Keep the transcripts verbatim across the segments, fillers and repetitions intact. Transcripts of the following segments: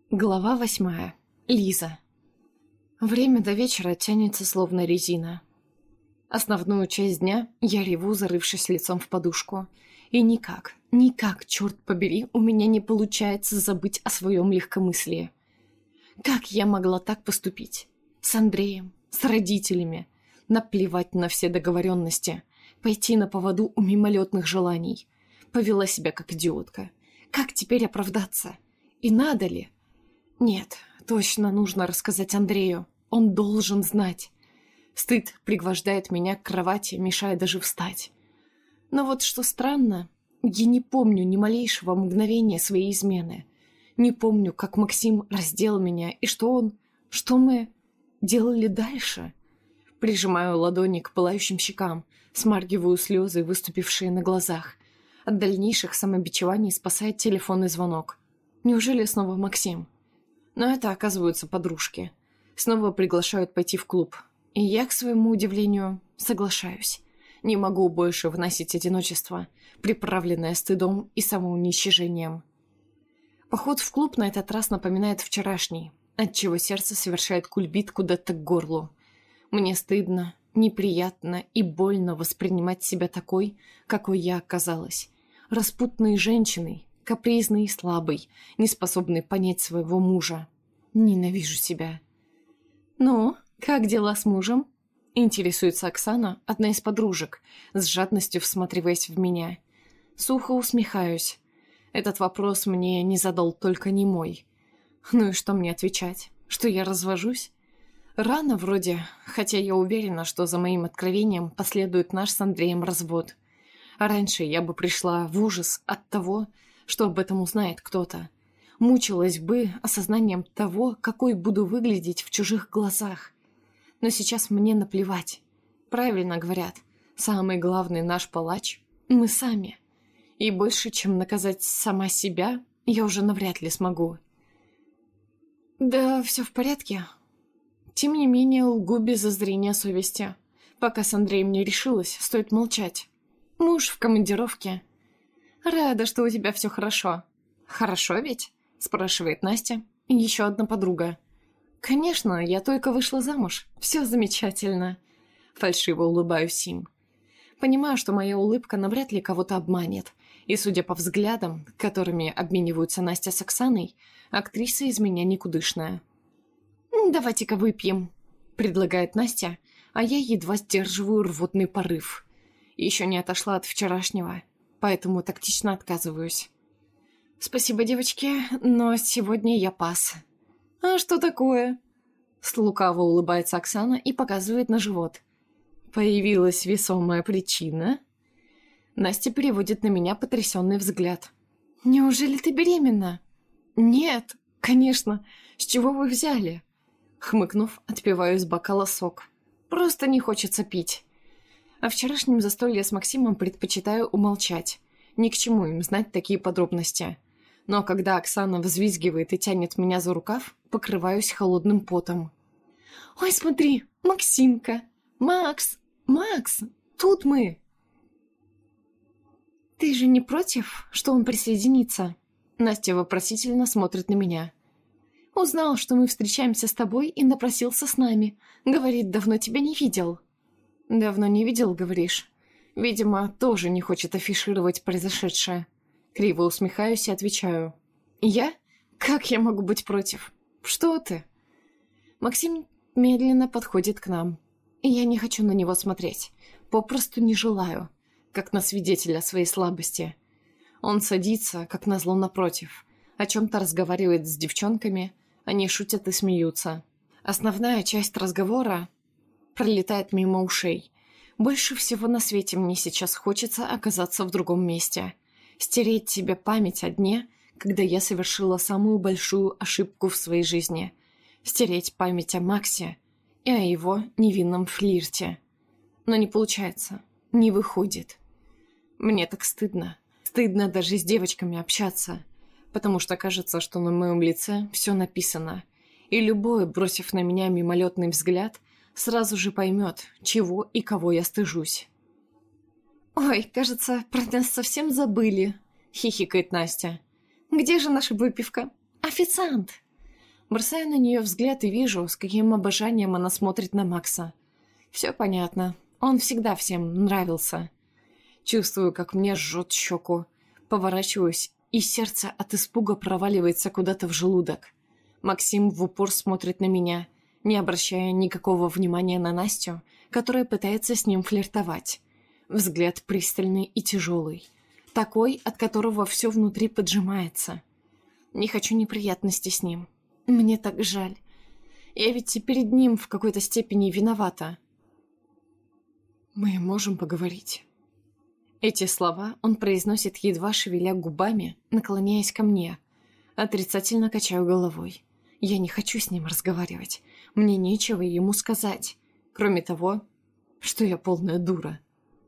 Глава восьмая. Лиза. Время до вечера тянется словно резина. Основную часть дня я реву, зарывшись лицом в подушку. И никак, никак, черт побери, у меня не получается забыть о своем легкомыслии. Как я могла так поступить? С Андреем, с родителями. Наплевать на все договоренности. Пойти на поводу у мимолетных желаний. Повела себя как идиотка. Как теперь оправдаться? И надо ли? Нет, точно нужно рассказать Андрею. Он должен знать. Стыд пригвождает меня к кровати, мешая даже встать. Но вот что странно, я не помню ни малейшего мгновения своей измены. Не помню, как Максим раздел меня, и что он... Что мы делали дальше? Прижимаю ладони к пылающим щекам, смаргиваю слезы, выступившие на глазах. От дальнейших самобичеваний спасает телефонный звонок. Неужели снова Максим? Но это, оказываются, подружки. Снова приглашают пойти в клуб. И я, к своему удивлению, соглашаюсь. Не могу больше выносить одиночество, приправленное стыдом и самоуничижением. Поход в клуб на этот раз напоминает вчерашний, отчего сердце совершает кульбит куда-то к горлу. Мне стыдно, неприятно и больно воспринимать себя такой, какой я оказалась. Распутной женщиной, капризный и слабый, неспособный понять своего мужа. Ненавижу себя. «Ну, как дела с мужем?» — интересуется Оксана, одна из подружек, с жадностью всматриваясь в меня. Сухо усмехаюсь. Этот вопрос мне не задал только немой. Ну и что мне отвечать? Что я развожусь? Рано вроде, хотя я уверена, что за моим откровением последует наш с Андреем развод. А раньше я бы пришла в ужас от того, что об этом узнает кто-то. Мучилась бы осознанием того, какой буду выглядеть в чужих глазах. Но сейчас мне наплевать. Правильно говорят, самый главный наш палач — мы сами. И больше, чем наказать сама себя, я уже навряд ли смогу. Да, все в порядке. Тем не менее, лгу без зазрения совести. Пока с Андреем не решилась, стоит молчать. Муж в командировке. «Рада, что у тебя все хорошо». «Хорошо ведь?» — спрашивает Настя. И еще одна подруга. «Конечно, я только вышла замуж. Все замечательно». Фальшиво улыбаюсь им. Понимаю, что моя улыбка навряд ли кого-то обманет. И, судя по взглядам, которыми обмениваются Настя с Оксаной, актриса из меня никудышная. «Давайте-ка выпьем», — предлагает Настя, а я едва сдерживаю рвотный порыв. Еще не отошла от вчерашнего, поэтому тактично отказываюсь. «Спасибо, девочки, но сегодня я пас». «А что такое?» Слукаво улыбается Оксана и показывает на живот. «Появилась весомая причина?» Настя переводит на меня потрясенный взгляд. «Неужели ты беременна?» «Нет, конечно. С чего вы взяли?» Хмыкнув, отпиваю из бокала сок. «Просто не хочется пить». О вчерашнем застолье с Максимом предпочитаю умолчать. Ни к чему им знать такие подробности. Но когда Оксана взвизгивает и тянет меня за рукав, покрываюсь холодным потом. «Ой, смотри, Максимка! Макс! Макс! Тут мы!» «Ты же не против, что он присоединится?» Настя вопросительно смотрит на меня. «Узнал, что мы встречаемся с тобой и напросился с нами. Говорит, давно тебя не видел». «Давно не видел, говоришь?» Видимо, тоже не хочет афишировать произошедшее. Криво усмехаюсь и отвечаю. «Я? Как я могу быть против? Что ты?» Максим медленно подходит к нам. И я не хочу на него смотреть. Попросту не желаю, как на свидетеля своей слабости. Он садится, как назло, напротив. О чем-то разговаривает с девчонками. Они шутят и смеются. Основная часть разговора пролетает мимо ушей. Больше всего на свете мне сейчас хочется оказаться в другом месте. Стереть себе память о дне, когда я совершила самую большую ошибку в своей жизни. Стереть память о Максе и о его невинном флирте. Но не получается, не выходит. Мне так стыдно. Стыдно даже с девочками общаться, потому что кажется, что на моем лице все написано. И любой, бросив на меня мимолетный взгляд, сразу же поймет, чего и кого я стыжусь. «Ой, кажется, про нас совсем забыли», — хихикает Настя. «Где же наша выпивка? Официант!» Бросаю на нее взгляд и вижу, с каким обожанием она смотрит на Макса. Все понятно. Он всегда всем нравился. Чувствую, как мне жжет щеку. Поворачиваюсь, и сердце от испуга проваливается куда-то в желудок. Максим в упор смотрит на меня, не обращая никакого внимания на Настю, которая пытается с ним флиртовать. Взгляд пристальный и тяжелый. Такой, от которого все внутри поджимается. Не хочу неприятностей с ним. Мне так жаль. Я ведь и перед ним в какой-то степени виновата. «Мы можем поговорить». Эти слова он произносит, едва шевеля губами, наклоняясь ко мне. Отрицательно качаю головой. Я не хочу с ним разговаривать. Мне нечего ему сказать. Кроме того, что я полная дура.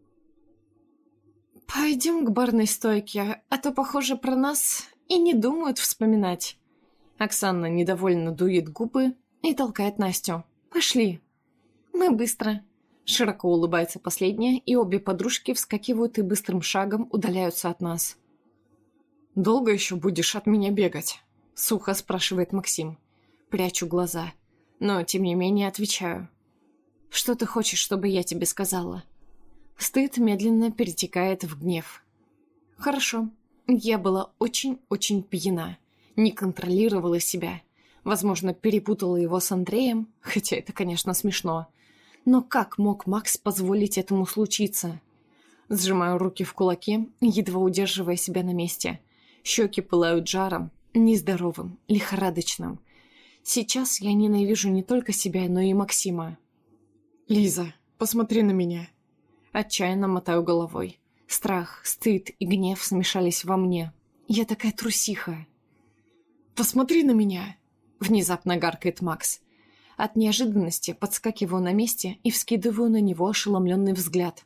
«Пойдем к барной стойке, а то, похоже, про нас и не думают вспоминать». Оксана недовольно дует губы и толкает Настю. «Пошли». «Мы быстро». Широко улыбается последняя, и обе подружки вскакивают и быстрым шагом удаляются от нас. «Долго еще будешь от меня бегать?» — сухо спрашивает Максим. Прячу глаза, но тем не менее отвечаю. «Что ты хочешь, чтобы я тебе сказала?» Стыд медленно перетекает в гнев. «Хорошо. Я была очень-очень пьяна. Не контролировала себя. Возможно, перепутала его с Андреем, хотя это, конечно, смешно. Но как мог Макс позволить этому случиться?» Сжимаю руки в кулаки, едва удерживая себя на месте. Щеки пылают жаром, нездоровым, лихорадочным. Сейчас я ненавижу не только себя, но и Максима. «Лиза, посмотри на меня». Отчаянно мотаю головой. Страх, стыд и гнев смешались во мне. Я такая трусиха. «Посмотри на меня!» Внезапно гаркает Макс. От неожиданности подскакиваю на месте и вскидываю на него ошеломленный взгляд.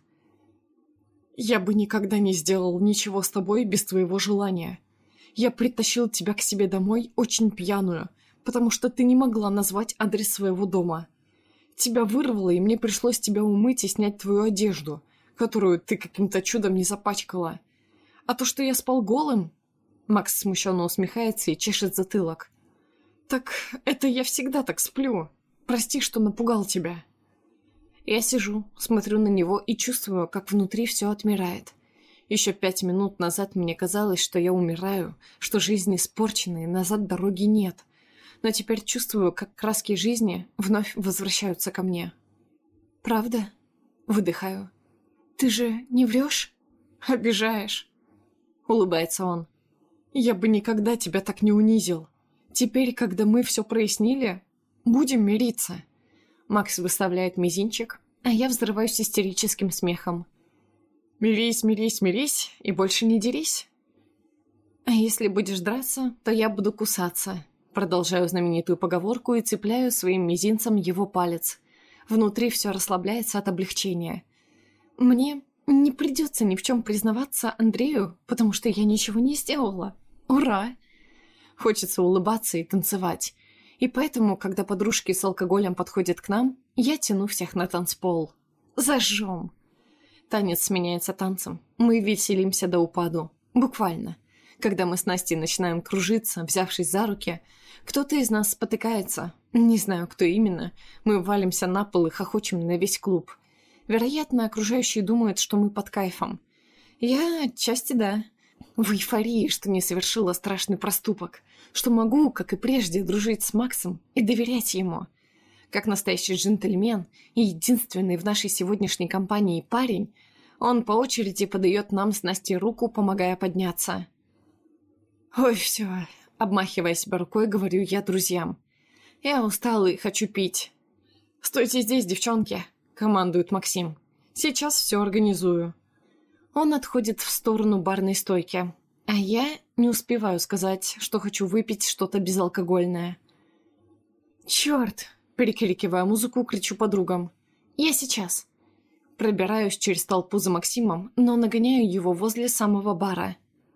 «Я бы никогда не сделал ничего с тобой без твоего желания. Я притащил тебя к себе домой очень пьяную, потому что ты не могла назвать адрес своего дома. Тебя вырвало, и мне пришлось тебя умыть и снять твою одежду, которую ты каким-то чудом не запачкала. А то, что я спал голым...» Макс смущенно усмехается и чешет затылок. «Так это я всегда так сплю. Прости, что напугал тебя». Я сижу, смотрю на него и чувствую, как внутри все отмирает. Еще пять минут назад мне казалось, что я умираю, что жизнь испорчена и назад дороги нет. Но теперь чувствую, как краски жизни вновь возвращаются ко мне. «Правда?» — выдыхаю. «Ты же не врешь?» «Обижаешь», — улыбается он. «Я бы никогда тебя так не унизил. Теперь, когда мы все прояснили, будем мириться». Макс выставляет мизинчик, а я взрываюсь истерическим смехом. «Мирись, мирись, мирись и больше не дерись». «А если будешь драться, то я буду кусаться». Продолжаю знаменитую поговорку и цепляю своим мизинцем его палец. Внутри все расслабляется от облегчения. Мне не придется ни в чем признаваться Андрею, потому что я ничего не сделала. Ура! Хочется улыбаться и танцевать. И поэтому, когда подружки с алкоголем подходят к нам, я тяну всех на танцпол. Зажжем! Танец сменяется танцем. Мы веселимся до упаду. Буквально. Когда мы с Настей начинаем кружиться, взявшись за руки, кто-то из нас спотыкается. Не знаю, кто именно. Мы валимся на пол и хохочем на весь клуб. Вероятно, окружающие думают, что мы под кайфом. Я отчасти да. В эйфории, что не совершила страшный проступок. Что могу, как и прежде, дружить с Максом и доверять ему. Как настоящий джентльмен и единственный в нашей сегодняшней компании парень, он по очереди подает нам с Настей руку, помогая подняться. «Ой, все», — обмахивая себя рукой, говорю я друзьям. «Я устала и хочу пить». «Стойте здесь, девчонки», — командует Максим. «Сейчас все организую». Он отходит в сторону барной стойки, а я не успеваю сказать, что хочу выпить что-то безалкогольное. «Черт!» — перекрикивая музыку, кричу подругам. «Я сейчас!» Пробираюсь через толпу за Максимом, но нагоняю его возле самого бара.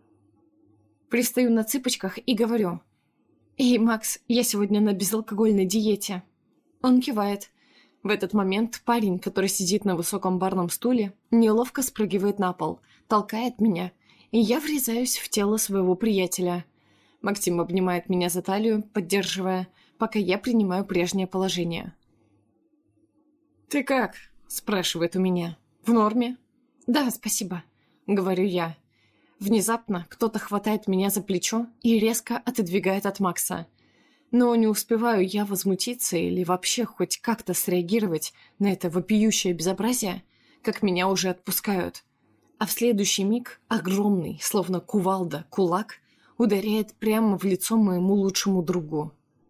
Пристаю на цыпочках и говорю: «Эй, Макс, я сегодня на безалкогольной диете». Он кивает. В этот момент парень, который сидит на высоком барном стуле, неловко спрыгивает на пол, толкает меня, и я врезаюсь в тело своего приятеля. Максим обнимает меня за талию, поддерживая, пока я принимаю прежнее положение. «Ты как?» – спрашивает у меня. «В норме?» «Да, спасибо», — говорю я. Внезапно кто-то хватает меня за плечо и резко отодвигает от Макса. Но не успеваю я возмутиться или вообще хоть как-то среагировать на это вопиющее безобразие, как меня уже отпускают. А в следующий миг огромный, словно кувалда, кулак ударяет прямо в лицо моему лучшему другу.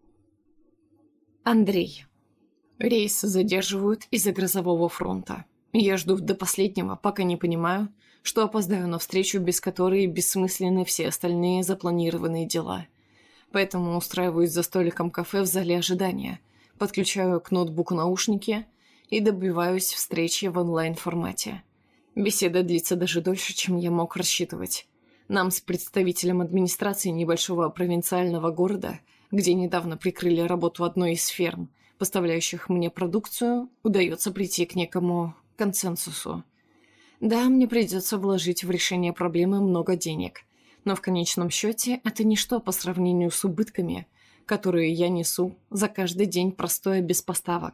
Андрей. Рейс задерживают из-за грозового фронта. Я жду до последнего, пока не понимаю, что опоздаю на встречу, без которой бессмысленны все остальные запланированные дела. Поэтому устраиваюсь за столиком кафе в зале ожидания, подключаю к ноутбуку наушники и добиваюсь встречи в онлайн-формате. Беседа длится даже дольше, чем я мог рассчитывать. Нам с представителем администрации небольшого провинциального города, где недавно прикрыли работу одной из ферм, поставляющих мне продукцию, удается прийти к некому консенсусу. Да, мне придется вложить в решение проблемы много денег, но в конечном счете это ничто по сравнению с убытками, которые я несу за каждый день простоя без поставок.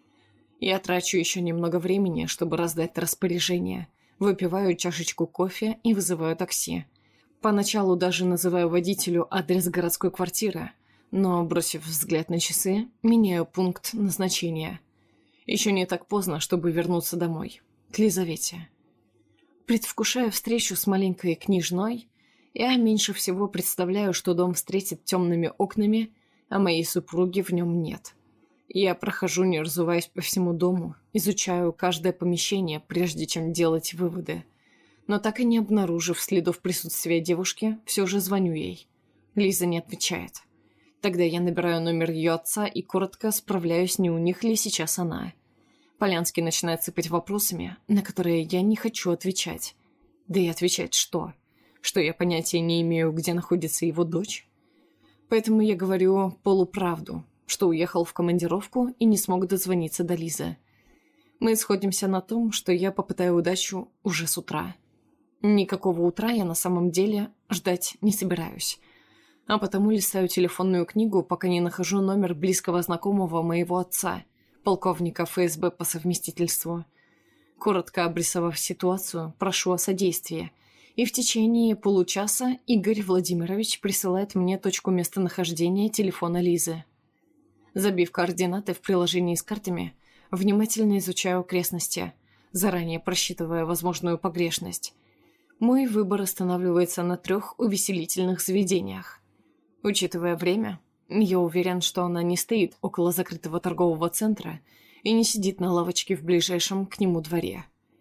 Я трачу еще немного времени, чтобы раздать распоряжение, выпиваю чашечку кофе и вызываю такси. Поначалу даже называю водителю адрес городской квартиры, но, бросив взгляд на часы, меняю пункт назначения. Еще не так поздно, чтобы вернуться домой, к Лизавете. Предвкушая встречу с маленькой княжной, я меньше всего представляю, что дом встретит темными окнами, а моей супруги в нем нет. Я прохожу, не разуваясь по всему дому, изучаю каждое помещение, прежде чем делать выводы. Но так и не обнаружив следов присутствия девушки, все же звоню ей. Лиза не отвечает. Тогда я набираю номер ее отца и коротко справляюсь, не у них ли сейчас она. Полянский начинает сыпать вопросами, на которые я не хочу отвечать. Да и отвечать что? Что я понятия не имею, где находится его дочь? Поэтому я говорю полуправду, что уехал в командировку и не смог дозвониться до Лизы. Мы сходимся на том, что я попытаю удачу уже с утра. Никакого утра я на самом деле ждать не собираюсь. А потому листаю телефонную книгу, пока не нахожу номер близкого знакомого моего отца, полковника эф эс бэ по совместительству. Коротко обрисовав ситуацию, прошу о содействии, и в течение получаса Игорь Владимирович присылает мне точку местонахождения телефона Лизы. Забив координаты в приложении с картами, внимательно изучаю окрестности, заранее просчитывая возможную погрешность. Мой выбор останавливается на трех увеселительных заведениях. Учитывая время, я уверен, что она не стоит около закрытого торгового центра и не сидит на лавочке в ближайшем к нему дворе.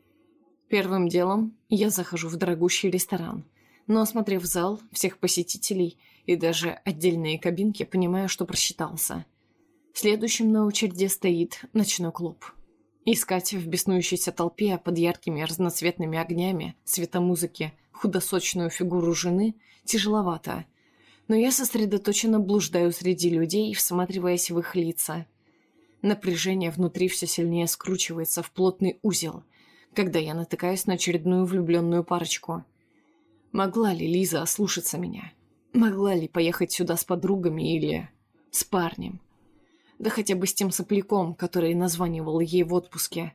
Первым делом я захожу в дорогущий ресторан, но, осмотрев зал, всех посетителей и даже отдельные кабинки, понимаю, что просчитался. Следующим на очереди стоит ночной клуб. Искать в беснующейся толпе под яркими разноцветными огнями, светомузыки, худосочную фигуру жены тяжеловато, но я сосредоточенно блуждаю среди людей, всматриваясь в их лица. Напряжение внутри все сильнее скручивается в плотный узел, когда я натыкаюсь на очередную влюбленную парочку. Могла ли Лиза ослушаться меня? Могла ли поехать сюда с подругами или с парнем? Да хотя бы с тем сопляком, который названивал ей в отпуске.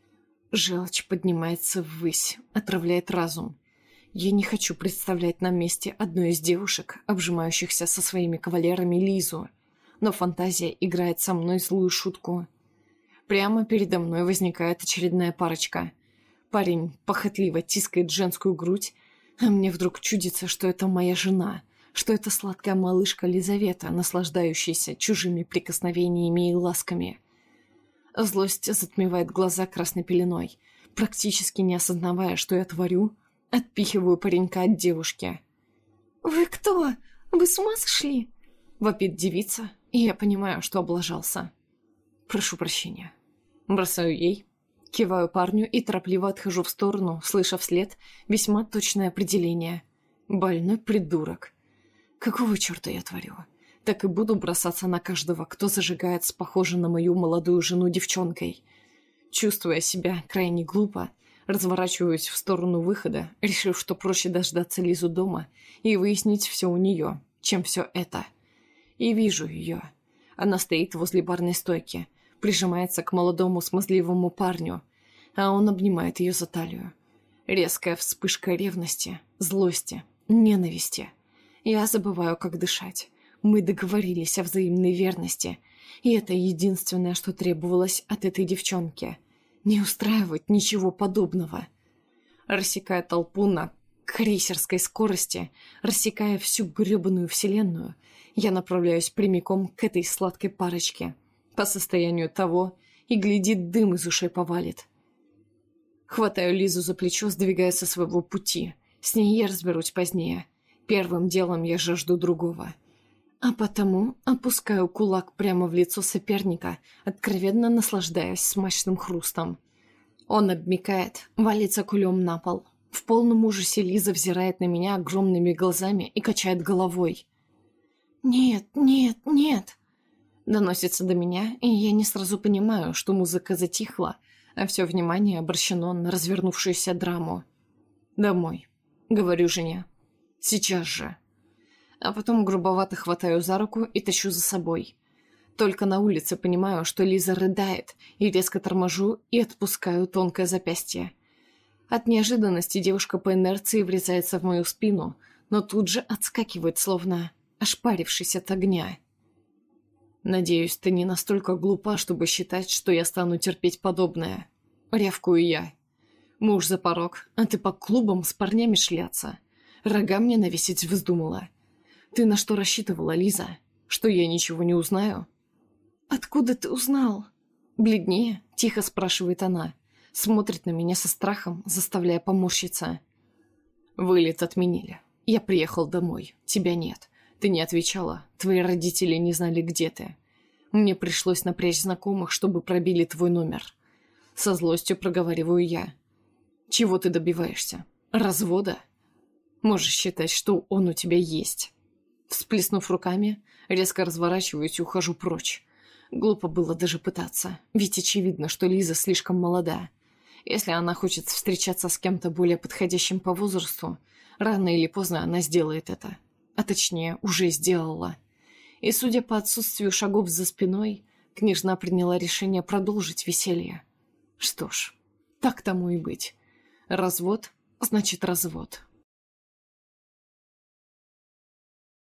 Желчь поднимается ввысь, отравляет разум. Я не хочу представлять на месте одной из девушек, обжимающихся со своими кавалерами Лизу, но фантазия играет со мной злую шутку. Прямо передо мной возникает очередная парочка. Парень похотливо тискает женскую грудь, а мне вдруг чудится, что это моя жена, что это сладкая малышка Лизавета, наслаждающаяся чужими прикосновениями и ласками. Злость затмевает глаза красной пеленой, практически не осознавая, что я творю, отпихиваю паренька от девушки. «Вы кто? Вы с ума сошли?» — вопит девица, и я понимаю, что облажался. «Прошу прощения». Бросаю ей, киваю парню и торопливо отхожу в сторону, слыша вслед весьма точное определение. «Больной придурок». Какого черта я творю? Так и буду бросаться на каждого, кто зажигает с похожей на мою молодую жену девчонкой. Чувствуя себя крайне глупо, разворачиваюсь в сторону выхода, решив, что проще дождаться Лизу дома и выяснить все у нее, чем все это. И вижу ее. Она стоит возле барной стойки, прижимается к молодому смазливому парню, а он обнимает ее за талию. Резкая вспышка ревности, злости, ненависти. Я забываю, как дышать. Мы договорились о взаимной верности, и это единственное, что требовалось от этой девчонки. Не устраивать ничего подобного. Рассекая толпу на крейсерской скорости, рассекая всю гребаную вселенную, я направляюсь прямиком к этой сладкой парочке. По состоянию того, и глядит, дым из ушей повалит. Хватаю Лизу за плечо, сдвигая со своего пути. С ней я разберусь позднее. Первым делом я жажду другого. А потому опускаю кулак прямо в лицо соперника, откровенно наслаждаясь смачным хрустом. Он обмякает, валится кулем на пол. В полном ужасе Лиза взирает на меня огромными глазами и качает головой. «Нет, нет, нет!» Доносится до меня, и я не сразу понимаю, что музыка затихла, а все внимание обращено на развернувшуюся драму. «Домой», — говорю жене. «Сейчас же». А потом грубовато хватаю за руку и тащу за собой. Только на улице понимаю, что Лиза рыдает, и резко торможу и отпускаю тонкое запястье. От неожиданности девушка по инерции врезается в мою спину, но тут же отскакивает, словно ошпарившись от огня. «Надеюсь, ты не настолько глупа, чтобы считать, что я стану терпеть подобное». Рявкую я. «Муж за порог, а ты по клубам с парнями шляться. Рога мне навесить вздумала. Ты на что рассчитывала, Лиза? Что я ничего не узнаю?» «Откуда ты узнал?» Бледнее, тихо спрашивает она. Смотрит на меня со страхом, заставляя поморщиться. «Вылет отменили. Я приехал домой. Тебя нет. Ты не отвечала. Твои родители не знали, где ты. Мне пришлось напрячь знакомых, чтобы пробили твой номер. Со злостью проговариваю я. Чего ты добиваешься? Развода? Можешь считать, что он у тебя есть». Всплеснув руками, резко разворачиваюсь и ухожу прочь. Глупо было даже пытаться, ведь очевидно, что Лиза слишком молода. Если она хочет встречаться с кем-то более подходящим по возрасту, рано или поздно она сделает это. А точнее, уже сделала. И, судя по отсутствию шагов за спиной, княжна приняла решение продолжить веселье. Что ж, так тому и быть. Развод значит развод.